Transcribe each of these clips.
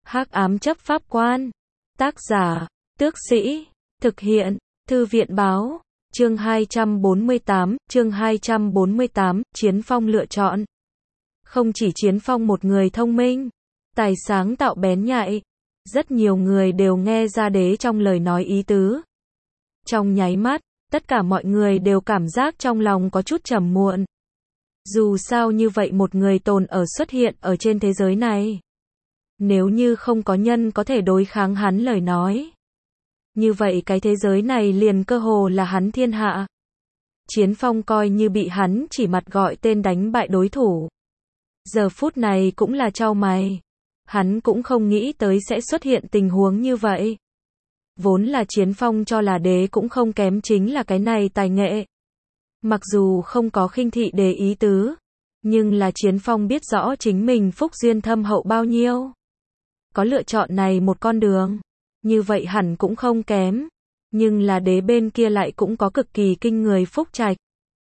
Hắc ám chấp pháp quan. Tác giả, Tước Sĩ. Thực hiện, Thư viện báo. Chương 248, Chiến Phong lựa chọn. Không chỉ Chiến Phong một người thông minh, tài sáng tạo bén nhạy, rất nhiều người đều nghe ra đế trong lời nói ý tứ. Trong nháy mắt, tất cả mọi người đều cảm giác trong lòng có chút trầm muộn. Dù sao như vậy một người tồn ở xuất hiện ở trên thế giới này. Nếu như không có nhân có thể đối kháng hắn lời nói, như vậy cái thế giới này liền cơ hồ là hắn thiên hạ. Chiến Phong coi như bị hắn chỉ mặt gọi tên đánh bại đối thủ. Giờ phút này cũng là chau mày. Hắn cũng không nghĩ tới sẽ xuất hiện tình huống như vậy. Vốn là Chiến Phong cho là đế cũng không kém chính là cái này tài nghệ. Mặc dù không có khinh thị đế ý tứ, nhưng là Chiến Phong biết rõ chính mình phúc duyên thâm hậu bao nhiêu. Có lựa chọn này một con đường, như vậy hẳn cũng không kém. Nhưng là đế bên kia lại cũng có cực kỳ kinh người phúc trạch.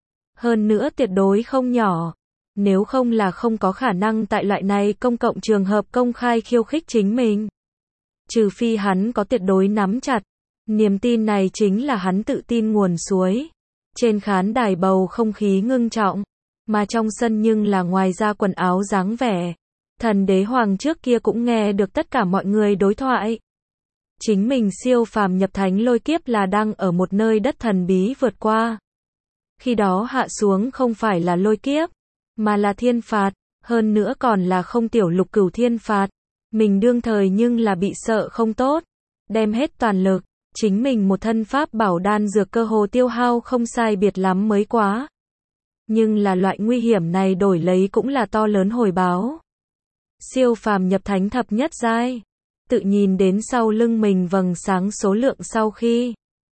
Hơn nữa tuyệt đối không nhỏ. Nếu không là không có khả năng tại loại này công cộng trường hợp công khai khiêu khích chính mình. Trừ phi hắn có tuyệt đối nắm chặt. Niềm tin này chính là hắn tự tin nguồn suối. Trên khán đài bầu không khí ngưng trọng. Mà trong sân nhưng là ngoài ra quần áo dáng vẻ. Thần đế hoàng trước kia cũng nghe được tất cả mọi người đối thoại. Chính mình siêu phàm nhập thánh lôi kiếp là đang ở một nơi đất thần bí vượt qua. Khi đó hạ xuống không phải là lôi kiếp, mà là thiên phạt, hơn nữa còn là không tiểu lục cửu thiên phạt. Mình đương thời nhưng là bị sợ không tốt, đem hết toàn lực, chính mình một thân pháp bảo đan dược cơ hồ tiêu hao không sai biệt lắm mới quá. Nhưng là loại nguy hiểm này đổi lấy cũng là to lớn hồi báo. Siêu phàm nhập thánh thập nhất giai. Tự nhìn đến sau lưng mình vầng sáng số lượng sau khi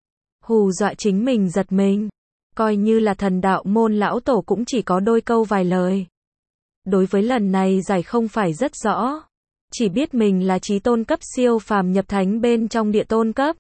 hù dọa chính mình giật mình. Coi như là thần đạo môn lão tổ cũng chỉ có đôi câu vài lời. Đối với lần này giải không phải rất rõ. Chỉ biết mình là chí tôn cấp siêu phàm nhập thánh bên trong địa tôn cấp.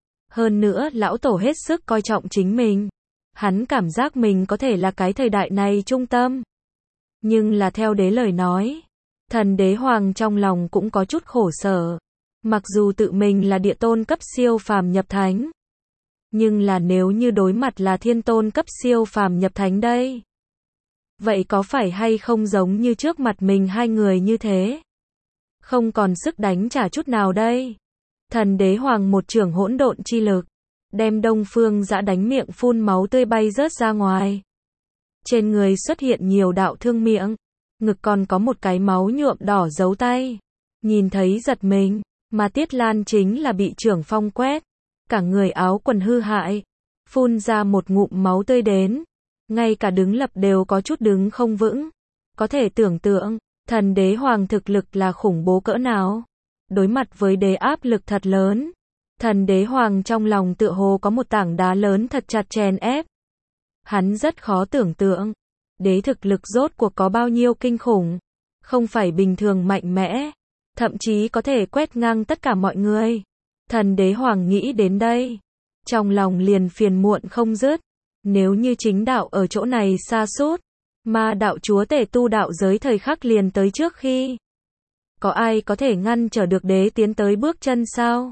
Hơn nữa lão tổ hết sức coi trọng chính mình. Hắn cảm giác mình có thể là cái thời đại này trung tâm. Nhưng là theo đế lời nói, thần đế hoàng trong lòng cũng có chút khổ sở. Mặc dù tự mình là địa tôn cấp siêu phàm nhập thánh, nhưng là nếu như đối mặt là thiên tôn cấp siêu phàm nhập thánh đây, vậy có phải hay không giống như trước mặt mình hai người như thế? Không còn sức đánh trả chút nào đây. Thần đế hoàng một chưởng hỗn độn chi lực, đem Đông Phương Dã đánh miệng phun máu tươi bay rớt ra ngoài. Trên người xuất hiện nhiều đạo thương miệng, ngực còn có một cái máu nhuộm đỏ dấu tay. Nhìn thấy giật mình, mà Tiết Lan chính là bị trưởng phong quét, cả người áo quần hư hại, phun ra một ngụm máu tươi đến, ngay cả đứng lập đều có chút đứng không vững. Có thể tưởng tượng, thần đế hoàng thực lực là khủng bố cỡ nào. Đối mặt với đế áp lực thật lớn, thần đế hoàng trong lòng tựa hồ có một tảng đá lớn thật chặt chèn ép. Hắn rất khó tưởng tượng, đế thực lực rốt cuộc có bao nhiêu kinh khủng, không phải bình thường mạnh mẽ, thậm chí có thể quét ngang tất cả mọi người. Thần đế hoàng nghĩ đến đây, trong lòng liền phiền muộn không dứt. Nếu như chính đạo ở chỗ này sa sút, mà đạo chúa tể tu đạo giới thời khắc liền tới trước khi, có ai có thể ngăn trở được đế tiến tới bước chân sao?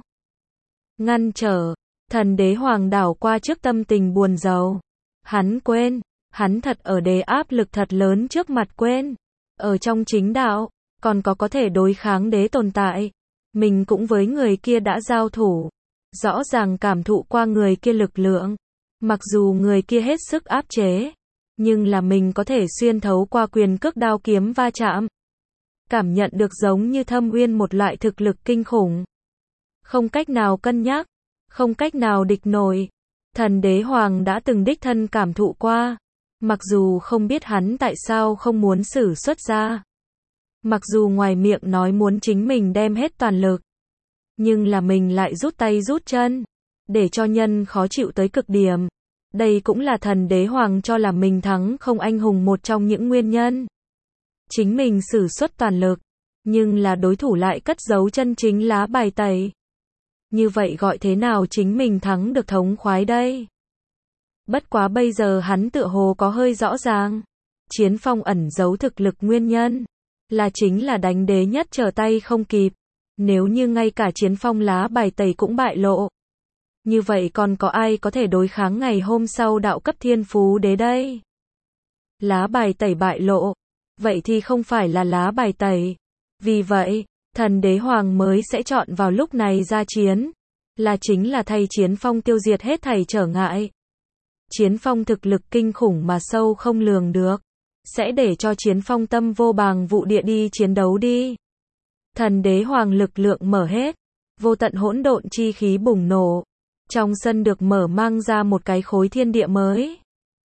Ngăn trở, thần đế hoàng đảo qua trước tâm tình buồn rầu. Hắn quên, hắn thật ở đế áp lực thật lớn trước mặt quên. Ở trong chính đạo, còn có thể đối kháng đế tồn tại. Mình cũng với người kia đã giao thủ. Rõ ràng cảm thụ qua người kia lực lượng. Mặc dù người kia hết sức áp chế, nhưng là mình có thể xuyên thấu qua quyền cước đao kiếm va chạm. Cảm nhận được giống như thâm uyên một loại thực lực kinh khủng. Không cách nào cân nhắc, không cách nào địch nổi. Thần đế hoàng đã từng đích thân cảm thụ qua. Mặc dù không biết hắn tại sao không muốn sử xuất ra. Mặc dù ngoài miệng nói muốn chính mình đem hết toàn lực, nhưng là mình lại rút tay rút chân, để cho nhân khó chịu tới cực điểm. Đây cũng là thần đế hoàng cho là mình thắng không anh hùng một trong những nguyên nhân. Chính mình sử xuất toàn lực, nhưng là đối thủ lại cất giấu chân chính lá bài tẩy. Như vậy gọi thế nào chính mình thắng được thống khoái đây? Bất quá bây giờ hắn tựa hồ có hơi rõ ràng. Chiến Phong ẩn giấu thực lực nguyên nhân là chính là đánh đế nhất trở tay không kịp. Nếu như ngay cả Chiến Phong lá bài tẩy cũng bại lộ, như vậy còn có ai có thể đối kháng ngày hôm sau đạo cấp thiên phú đế đây? Lá bài tẩy bại lộ, vậy thì không phải là lá bài tẩy. Vì vậy, thần đế hoàng mới sẽ chọn vào lúc này ra chiến, là chính là thay Chiến Phong tiêu diệt hết thảy trở ngại. Chiến Phong thực lực kinh khủng mà sâu không lường được, sẽ để cho Chiến Phong tâm vô bàng vụ địa đi chiến đấu đi. Thần đế hoàng lực lượng mở hết, vô tận hỗn độn chi khí bùng nổ. Trong sân được mở mang ra một cái khối thiên địa mới.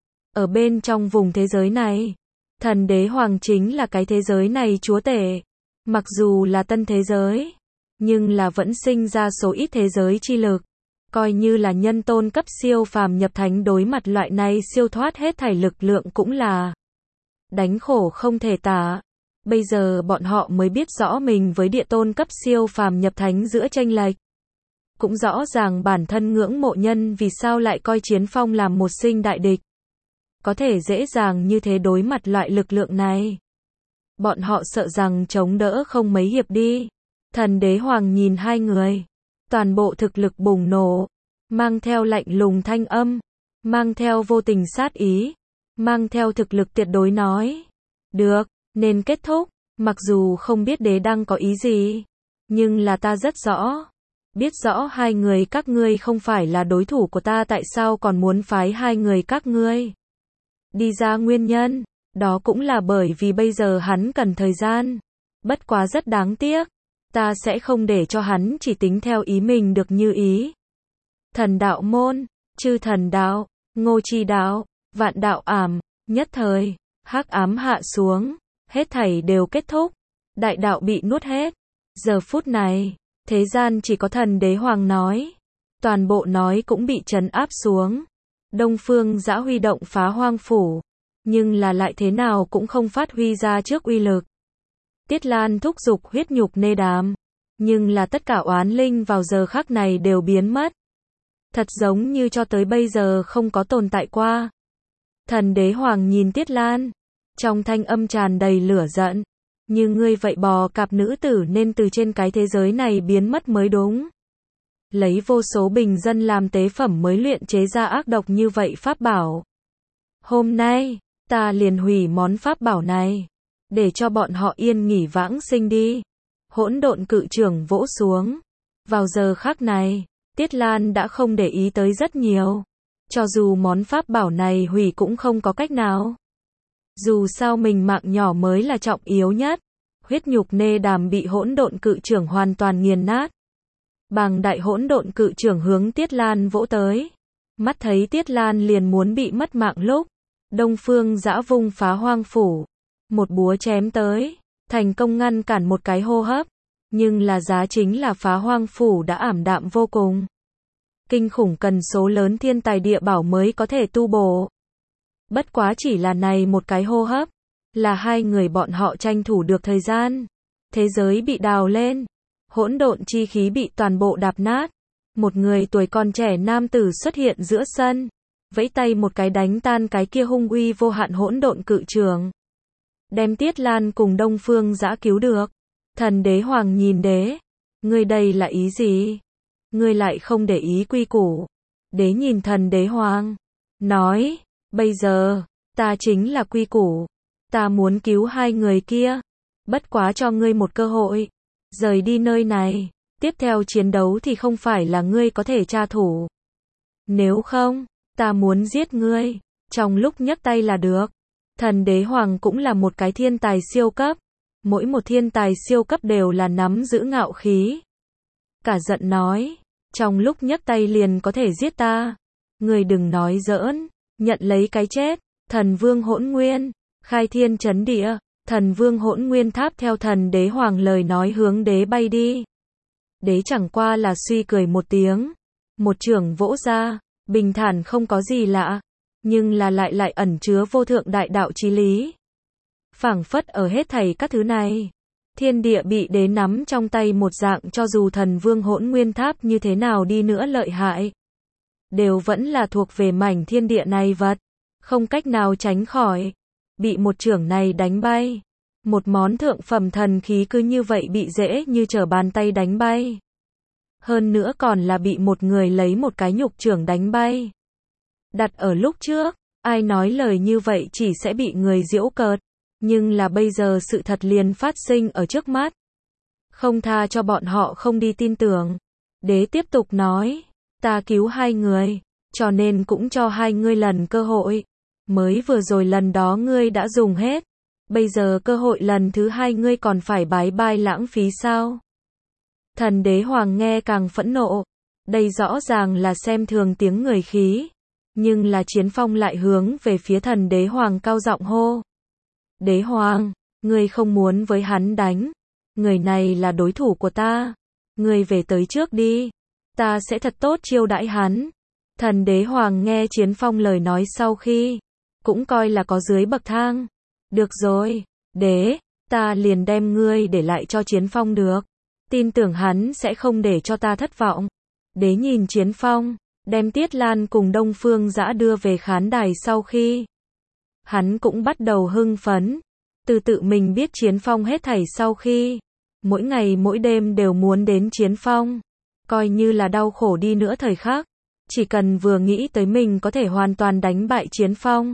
Ở bên trong vùng thế giới này, thần đế hoàng chính là cái thế giới này chúa tể. Mặc dù là tân thế giới, nhưng là vẫn sinh ra số ít thế giới chi lực. Coi như là nhân tôn cấp siêu phàm nhập thánh đối mặt loại này siêu thoát hết thảy lực lượng cũng là đánh khổ không thể tả. Bây giờ bọn họ mới biết rõ mình với địa tôn cấp siêu phàm nhập thánh giữa chênh lệch. Cũng rõ ràng bản thân ngưỡng mộ nhân vì sao lại coi Chiến Phong làm một sinh đại địch. Có thể dễ dàng như thế đối mặt loại lực lượng này. Bọn họ sợ rằng chống đỡ không mấy hiệp đi. Thần đế hoàng nhìn hai người. Toàn bộ thực lực bùng nổ. Mang theo lạnh lùng thanh âm. Mang theo vô tình sát ý. Mang theo thực lực tuyệt đối nói. Được, nên kết thúc. Mặc dù không biết đế đang có ý gì. Nhưng là ta rất rõ. Biết rõ hai người các ngươi không phải là đối thủ của ta, tại sao còn muốn phái hai người các ngươi đi ra, nguyên nhân đó cũng là bởi vì bây giờ hắn cần thời gian. Bất quá rất đáng tiếc, ta sẽ không để cho hắn chỉ tính theo ý mình được như ý. Thần đạo môn, chư thần đạo, ngô chi đạo, vạn đạo ảm, nhất thời hắc ám hạ xuống, hết thảy đều kết thúc, đại đạo bị nuốt hết. Giờ phút này thế gian chỉ có thần đế hoàng nói. Toàn bộ nói cũng bị trấn áp xuống. Đông Phương Dã huy động phá hoang phủ. Nhưng là lại thế nào cũng không phát huy ra trước uy lực. Tiết Lan thúc giục huyết nhục nê đàm. Nhưng là tất cả oán linh vào giờ khắc này đều biến mất. Thật giống như cho tới bây giờ không có tồn tại qua. Thần đế hoàng nhìn Tiết Lan. Trong thanh âm tràn đầy lửa giận. Như ngươi vậy bò cạp nữ tử nên từ trên cái thế giới này biến mất mới đúng. Lấy vô số bình dân làm tế phẩm mới luyện chế ra ác độc như vậy pháp bảo. Hôm nay, ta liền hủy món pháp bảo này. Để cho bọn họ yên nghỉ vãng sinh đi. Hỗn độn cự trưởng vỗ xuống. Vào giờ khắc này, Tiết Lan đã không để ý tới rất nhiều. Cho dù món pháp bảo này hủy cũng không có cách nào. Dù sao mình mạng nhỏ mới là trọng yếu nhất. Huyết nhục nê đàm bị hỗn độn cự trưởng hoàn toàn nghiền nát. Bàng đại hỗn độn cự trưởng hướng Tiết Lan vỗ tới. Mắt thấy Tiết Lan liền muốn bị mất mạng lúc. Đông Phương Dã vung phá hoang phủ. Một búa chém tới. Thành công ngăn cản một cái hô hấp. Nhưng là giá chính là phá hoang phủ đã ảm đạm vô cùng. Kinh khủng cần số lớn thiên tài địa bảo mới có thể tu bổ. Bất quá chỉ là này một cái hô hấp, là hai người bọn họ tranh thủ được thời gian. Thế giới bị đào lên, hỗn độn chi khí bị toàn bộ đạp nát. Một người tuổi còn trẻ nam tử xuất hiện giữa sân, vẫy tay một cái đánh tan cái kia hung uy vô hạn hỗn độn cự trường. Đem Tiết Lan cùng Đông Phương Dã cứu được. Thần đế hoàng nhìn đế, ngươi đây là ý gì? Ngươi lại không để ý quy củ. Đế nhìn thần đế hoàng, nói, bây giờ, ta chính là quy củ. Ta muốn cứu hai người kia. Bất quá cho ngươi một cơ hội. Rời đi nơi này. Tiếp theo chiến đấu thì không phải là ngươi có thể tra thủ. Nếu không, ta muốn giết ngươi. Trong lúc nhấc tay là được. Thần đế hoàng cũng là một cái thiên tài siêu cấp. Mỗi một thiên tài siêu cấp đều là nắm giữ ngạo khí. Cả giận nói. Trong lúc nhấc tay liền có thể giết ta. Ngươi đừng nói giỡn. Nhận lấy cái chết. Thần vương hỗn nguyên. Khai thiên chấn địa. Thần vương hỗn nguyên tháp theo thần đế hoàng lời nói hướng đế bay đi. Đế chẳng qua là suy cười một tiếng. Một chưởng vỗ ra. Bình thản không có gì lạ. Nhưng là lại ẩn chứa vô thượng đại đạo chí lý. Phảng phất ở hết thảy các thứ này. Thiên địa bị đế nắm trong tay một dạng, cho dù thần vương hỗn nguyên tháp như thế nào đi nữa lợi hại. Đều vẫn là thuộc về mảnh thiên địa này vật. Không cách nào tránh khỏi. Bị một chưởng này đánh bay. Một món thượng phẩm thần khí cứ như vậy bị dễ như trở bàn tay đánh bay. Hơn nữa còn là bị một người lấy một cái nhục chưởng đánh bay. Đặt ở lúc trước, ai nói lời như vậy chỉ sẽ bị người giễu cợt. Nhưng là bây giờ sự thật liền phát sinh ở trước mắt. Không tha cho bọn họ không đi tin tưởng. Đế tiếp tục nói, ta cứu hai người, cho nên cũng cho hai ngươi lần cơ hội. Mới vừa rồi lần đó ngươi đã dùng hết. Bây giờ cơ hội lần thứ hai ngươi còn phải bái bai lãng phí sao? Thần đế hoàng nghe càng phẫn nộ. Đây rõ ràng là xem thường tiếng người khí. Nhưng là Chiến Phong lại hướng về phía thần đế hoàng cao giọng hô. Đế hoàng, ngươi không muốn với hắn đánh. Người này là đối thủ của ta. Ngươi về tới trước đi. Ta sẽ thật tốt chiêu đãi hắn. Thần đế hoàng nghe Chiến Phong lời nói sau khi. Cũng coi là có dưới bậc thang. Được rồi, đế, ta liền đem ngươi để lại cho Chiến Phong được. Tin tưởng hắn sẽ không để cho ta thất vọng. Đế nhìn Chiến Phong, đem Tiết Lan cùng Đông Phương Dã đưa về khán đài sau khi. Hắn cũng bắt đầu hưng phấn. Từ tự mình biết Chiến Phong hết thảy sau khi. Mỗi ngày mỗi đêm đều muốn đến Chiến Phong. Coi như là đau khổ đi nữa thời khắc. Chỉ cần vừa nghĩ tới mình có thể hoàn toàn đánh bại Chiến Phong.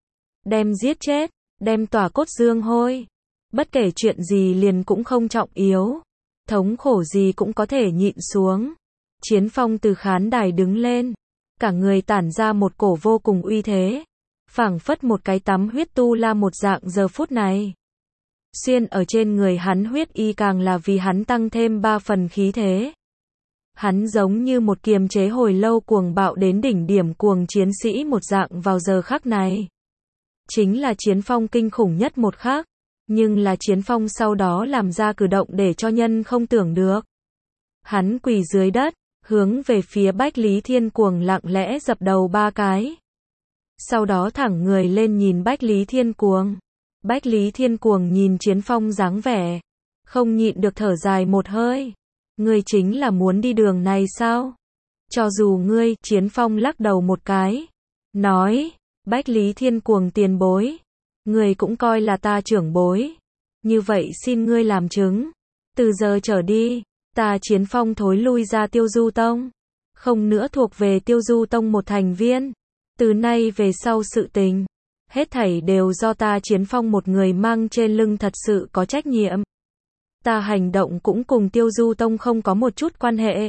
Đem giết chết, đem tỏa cốt dương hôi. Bất kể chuyện gì liền cũng không trọng yếu. Thống khổ gì cũng có thể nhịn xuống. Chiến Phong từ khán đài đứng lên. Cả người tản ra một cổ vô cùng uy thế. Phảng phất một cái tắm huyết tu la một dạng giờ phút này. Xuyên ở trên người hắn huyết y càng là vì hắn tăng thêm 3 phần khí thế. Hắn giống như một kiềm chế hồi lâu cuồng bạo đến đỉnh điểm cuồng chiến sĩ một dạng vào giờ khắc này. Chính là Chiến Phong kinh khủng nhất một khắc. Nhưng là Chiến Phong sau đó làm ra cử động để cho nhân không tưởng được. Hắn quỳ dưới đất, hướng về phía Bách Lý Thiên Cuồng lặng lẽ dập đầu 3 cái. Sau đó thẳng người lên nhìn Bách Lý Thiên Cuồng. Bách Lý Thiên Cuồng nhìn Chiến Phong dáng vẻ. Không nhịn được thở dài một hơi. Ngươi chính là muốn đi đường này sao? Cho dù ngươi, Chiến Phong lắc đầu một cái. Nói, Bách Lý Thiên Cuồng tiền bối. Ngươi cũng coi là ta trưởng bối. Như vậy xin ngươi làm chứng. Từ giờ trở đi, ta Chiến Phong thối lui ra Tiêu Du Tông. Không nữa thuộc về Tiêu Du Tông một thành viên. Từ nay về sau sự tình. Hết thảy đều do ta Chiến Phong một người mang trên lưng thật sự có trách nhiệm. Ta hành động cũng cùng Tiêu Du Tông không có một chút quan hệ.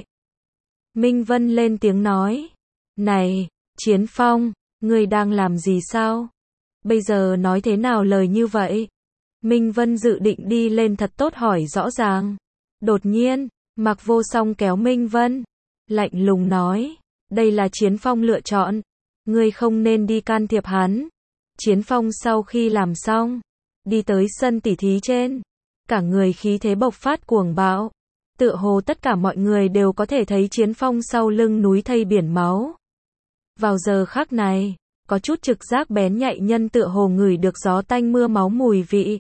Minh Vân lên tiếng nói. Này, Chiến Phong, ngươi đang làm gì sao? Bây giờ nói thế nào lời như vậy? Minh Vân dự định đi lên thật tốt hỏi rõ ràng. Đột nhiên, Mạc Vô Song kéo Minh Vân. Lạnh lùng nói. Đây là Chiến Phong lựa chọn. Ngươi không nên đi can thiệp hắn. Chiến Phong sau khi làm xong. Đi tới sân tỉ thí trên. Cả người khí thế bộc phát cuồng bạo. Tựa hồ tất cả mọi người đều có thể thấy Chiến Phong sau lưng núi thây biển máu. Vào giờ khắc này, có chút trực giác bén nhạy nhân tựa hồ ngửi được gió tanh mưa máu mùi vị.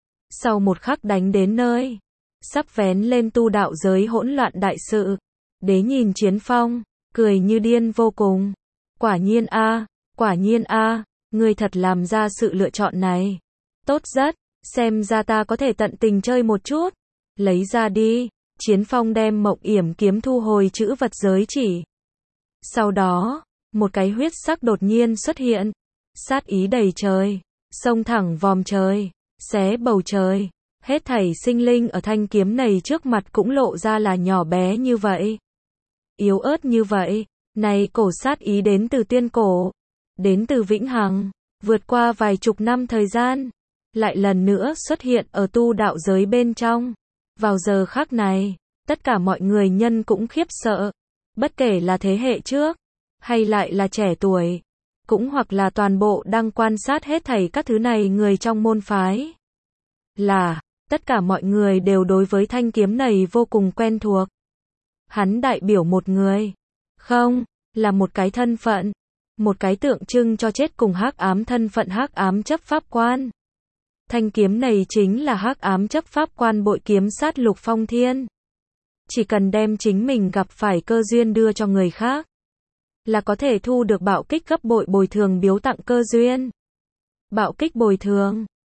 Sau một khắc đánh đến nơi, sắp vén lên tu đạo giới hỗn loạn đại sự. Đế nhìn Chiến Phong, cười như điên vô cùng. Quả nhiên a, ngươi thật làm ra sự lựa chọn này. Tốt rất, xem ra ta có thể tận tình chơi một chút. Lấy ra đi. Chiến Phong đem Mộng Yểm kiếm thu hồi chữ vật giới chỉ. Sau đó, một cái huyết sắc đột nhiên xuất hiện. Sát ý đầy trời, xông thẳng vòm trời, xé bầu trời. Hết thảy sinh linh ở thanh kiếm này trước mặt cũng lộ ra là nhỏ bé như vậy. Yếu ớt như vậy. Này cổ sát ý đến từ tiên cổ. Đến từ vĩnh hằng. Vượt qua vài chục năm thời gian. Lại lần nữa xuất hiện ở tu đạo giới bên trong. Vào giờ khắc này, tất cả mọi người nhân cũng khiếp sợ. Bất kể là thế hệ trước, hay lại là trẻ tuổi, cũng hoặc là toàn bộ đang quan sát hết thảy các thứ này người trong môn phái. Tất cả mọi người đều đối với thanh kiếm này vô cùng quen thuộc. Hắn đại biểu một người, không, là một cái thân phận, một cái tượng trưng cho chết cùng hắc ám thân phận hắc ám chấp pháp quan. Thanh kiếm này chính là hắc ám chấp pháp quan bội kiếm sát Lục Phong Thiên. Chỉ cần đem chính mình gặp phải cơ duyên đưa cho người khác, là có thể thu được bạo kích gấp bội bồi thường biếu tặng cơ duyên. Bạo kích bồi thường,